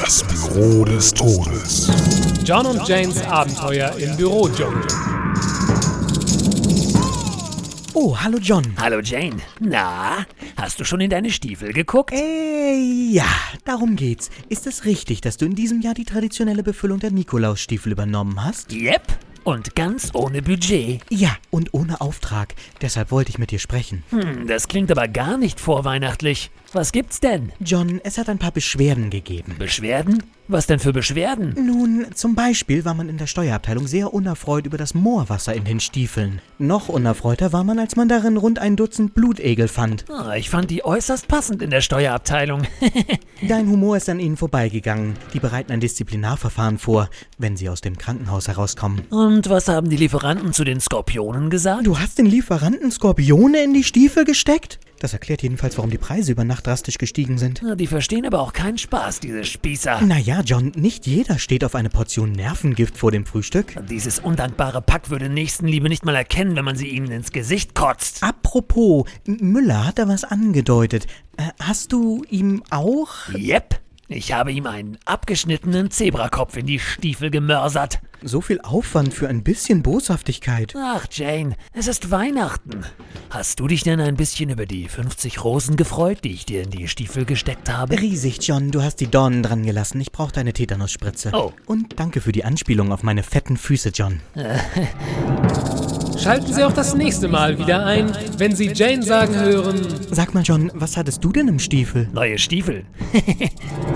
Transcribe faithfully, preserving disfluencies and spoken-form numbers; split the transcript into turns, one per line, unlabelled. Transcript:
Das Büro des Todes.
John und Janes Abenteuer im Bürodschungel.
Oh, hallo John.
Hallo Jane. Na, hast du schon in deine Stiefel geguckt?
Äh, ja, darum geht's. Ist es richtig, dass du in diesem Jahr die traditionelle Befüllung der Nikolausstiefel übernommen hast?
Yep. Und ganz ohne Budget.
Ja, und ohne Auftrag. Deshalb wollte ich mit dir sprechen.
Hm, das klingt aber gar nicht vorweihnachtlich. Was gibt's denn?
John, es hat ein paar Beschwerden gegeben.
Beschwerden? Was denn für Beschwerden?
Nun, zum Beispiel war man in der Steuerabteilung sehr unerfreut über das Moorwasser in den Stiefeln. Noch unerfreuter war man, als man darin rund ein Dutzend Blutegel fand.
Ah, ich fand die äußerst passend in der Steuerabteilung.
Dein Humor ist an ihnen vorbeigegangen. Die bereiten ein Disziplinarverfahren vor, wenn sie aus dem Krankenhaus herauskommen.
Und was haben die Lieferanten zu den Skorpionen gesagt?
Du hast den Lieferanten Skorpione in die Stiefel gesteckt? Das erklärt jedenfalls, warum die Preise über Nacht drastisch gestiegen sind.
Na, die verstehen aber auch keinen Spaß, diese Spießer.
Naja, John, nicht jeder steht auf eine Portion Nervengift vor dem Frühstück.
Dieses undankbare Pack würde Nächstenliebe nicht mal erkennen, wenn man sie ihnen ins Gesicht kotzt.
Apropos, M- Müller hat da was angedeutet. Äh, hast du ihm auch...
Yep. Ich habe ihm einen abgeschnittenen Zebrakopf in die Stiefel gemörsert.
So viel Aufwand für ein bisschen Boshaftigkeit.
Ach, Jane, es ist Weihnachten. Hast du dich denn ein bisschen über die fünfzig Rosen gefreut, die ich dir in die Stiefel gesteckt habe?
Riesig, John. Du hast die Dornen dran gelassen. Ich brauche deine Tetanusspritze.
Oh.
Und danke für die Anspielung auf meine fetten Füße, John.
Schalten Sie auch das nächste Mal wieder ein, wenn Sie Jane sagen hören...
Sag mal, John, was hattest du denn im Stiefel?
Neue Stiefel.